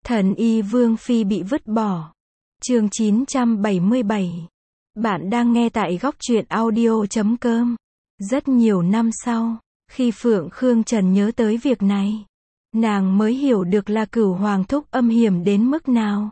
Thần y Vương Phi bị vứt bỏ. Chương 977. Bạn đang nghe tại góc truyện audio.com. Rất nhiều năm sau, khi Phượng Khương Trần nhớ tới việc này, nàng mới hiểu được là Cửu Hoàng Thúc âm hiểm đến mức nào.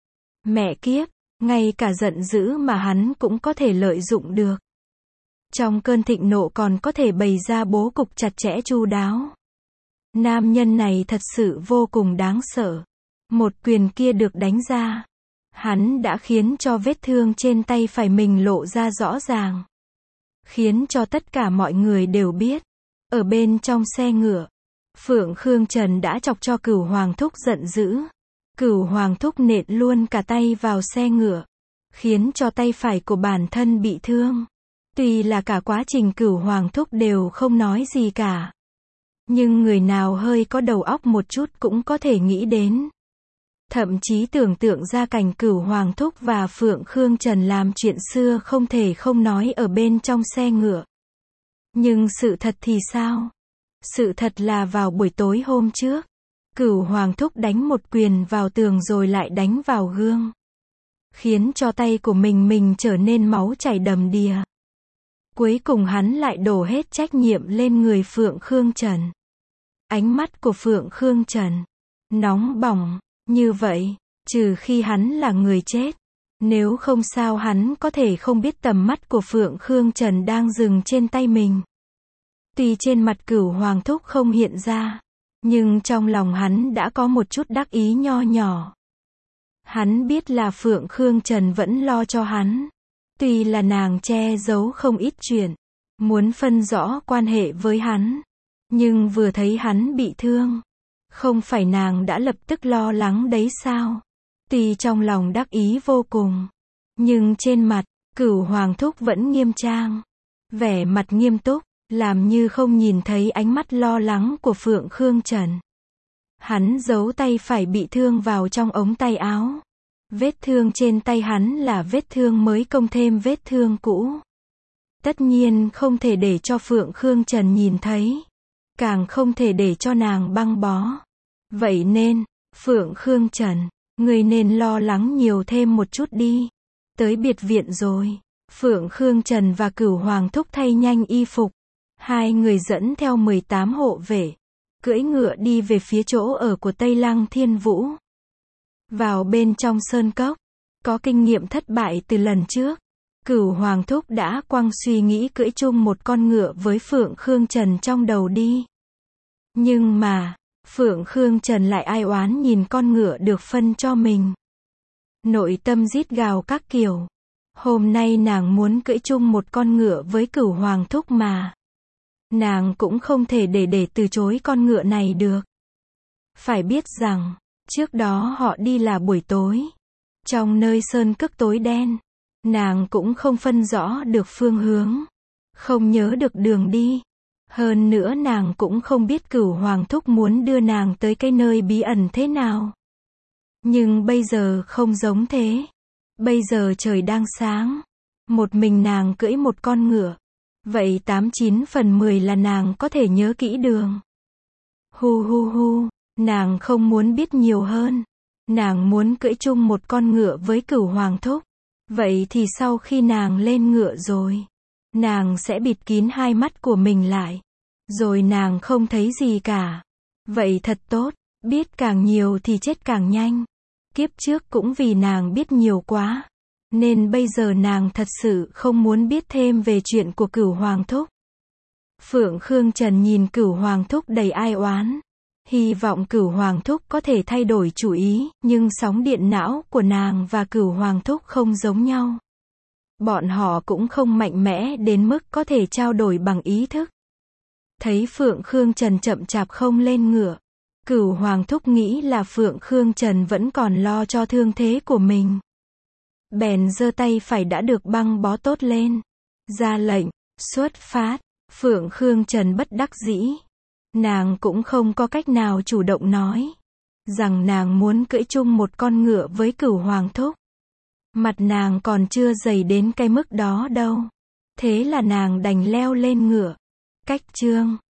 Mẹ kiếp, ngay cả giận dữ mà hắn cũng có thể lợi dụng được. Trong cơn thịnh nộ còn có thể bày ra bố cục chặt chẽ chu đáo. Nam nhân này thật sự vô cùng đáng sợ. Một quyền kia được đánh ra, hắn đã khiến cho vết thương trên tay phải mình lộ ra rõ ràng. Khiến cho tất cả mọi người đều biết. Ở bên trong xe ngựa, Phượng Khương Trần đã chọc cho Cửu Hoàng Thúc giận dữ. Cửu Hoàng Thúc nện luôn cả tay vào xe ngựa, khiến cho tay phải của bản thân bị thương. Tuy là cả quá trình Cửu Hoàng Thúc đều không nói gì cả, nhưng người nào hơi có đầu óc một chút cũng có thể nghĩ đến. Thậm chí tưởng tượng ra cảnh Cửu Hoàng Thúc và Phượng Khương Trần làm chuyện xưa không thể không nói ở bên trong xe ngựa. Nhưng sự thật thì sao? Sự thật là vào buổi tối hôm trước, Cửu Hoàng Thúc đánh một quyền vào tường rồi lại đánh vào gương, khiến cho tay của mình trở nên máu chảy đầm đìa. Cuối cùng hắn lại đổ hết trách nhiệm lên người Phượng Khương Trần. Ánh mắt của Phượng Khương Trần nóng bỏng. Như vậy, trừ khi hắn là người chết, nếu không sao hắn có thể không biết tầm mắt của Phượng Khương Trần đang dừng trên tay mình. Tuy trên mặt Cửu Hoàng Thúc không hiện ra, nhưng trong lòng hắn đã có một chút đắc ý nho nhỏ. Hắn biết là Phượng Khương Trần vẫn lo cho hắn. Tuy là nàng che giấu không ít chuyện, muốn phân rõ quan hệ với hắn, nhưng vừa thấy hắn bị thương, không phải nàng đã lập tức lo lắng đấy sao? Tuy trong lòng đắc ý vô cùng, nhưng trên mặt, Cửu Hoàng Thúc vẫn nghiêm trang, vẻ mặt nghiêm túc, làm như không nhìn thấy ánh mắt lo lắng của Phượng Khương Trần. Hắn giấu tay phải bị thương vào trong ống tay áo. Vết thương trên tay hắn là vết thương mới cộng thêm vết thương cũ. Tất nhiên không thể để cho Phượng Khương Trần nhìn thấy, càng không thể để cho nàng băng bó. Vậy nên, Phượng Khương Trần, người nên lo lắng nhiều thêm một chút đi. Tới biệt viện rồi, Phượng Khương Trần và Cửu Hoàng Thúc thay nhanh y phục. Hai người dẫn theo 18 hộ vệ, cưỡi ngựa đi về phía chỗ ở của Tây Lăng Thiên Vũ. Vào bên trong sơn cốc, có kinh nghiệm thất bại từ lần trước, Cửu Hoàng Thúc đã quăng suy nghĩ cưỡi chung một con ngựa với Phượng Khương Trần trong đầu đi. Nhưng mà, Phượng Khương Trần lại ai oán nhìn con ngựa được phân cho mình. Nội tâm rít gào các kiểu. Hôm nay nàng muốn cưỡi chung một con ngựa với Cửu Hoàng Thúc mà. Nàng cũng không thể để từ chối con ngựa này được. Phải biết rằng, trước đó họ đi là buổi tối. Trong nơi sơn cốc tối đen, nàng cũng không phân rõ được phương hướng, không nhớ được đường đi. Hơn nữa nàng cũng không biết Cửu Hoàng Thúc muốn đưa nàng tới cái nơi bí ẩn thế nào. Nhưng bây giờ không giống thế. Bây giờ trời đang sáng. Một mình nàng cưỡi một con ngựa. Vậy 89 phần 10 là nàng có thể nhớ kỹ đường. Hu, nàng không muốn biết nhiều hơn. Nàng muốn cưỡi chung một con ngựa với Cửu Hoàng Thúc. Vậy thì sau khi nàng lên ngựa rồi, nàng sẽ bịt kín hai mắt của mình lại. Rồi nàng không thấy gì cả. Vậy thật tốt, biết càng nhiều thì chết càng nhanh. Kiếp trước cũng vì nàng biết nhiều quá, nên bây giờ nàng thật sự không muốn biết thêm về chuyện của Cửu Hoàng Thúc. Phượng Khương Trần nhìn Cửu Hoàng Thúc đầy ai oán. Hy vọng Cửu Hoàng Thúc có thể thay đổi chủ ý, nhưng sóng điện não của nàng và Cửu Hoàng Thúc không giống nhau. Bọn họ cũng không mạnh mẽ đến mức có thể trao đổi bằng ý thức. Thấy Phượng Khương Trần chậm chạp không lên ngựa, Cửu Hoàng Thúc nghĩ là Phượng Khương Trần vẫn còn lo cho thương thế của mình. Bèn giơ tay phải đã được băng bó tốt lên, ra lệnh, xuất phát. Phượng Khương Trần bất đắc dĩ. Nàng cũng không có cách nào chủ động nói rằng nàng muốn cưỡi chung một con ngựa với Cửu Hoàng Thúc. Mặt nàng còn chưa dày đến cái mức đó đâu. Thế là nàng đành leo lên ngựa. Cách chương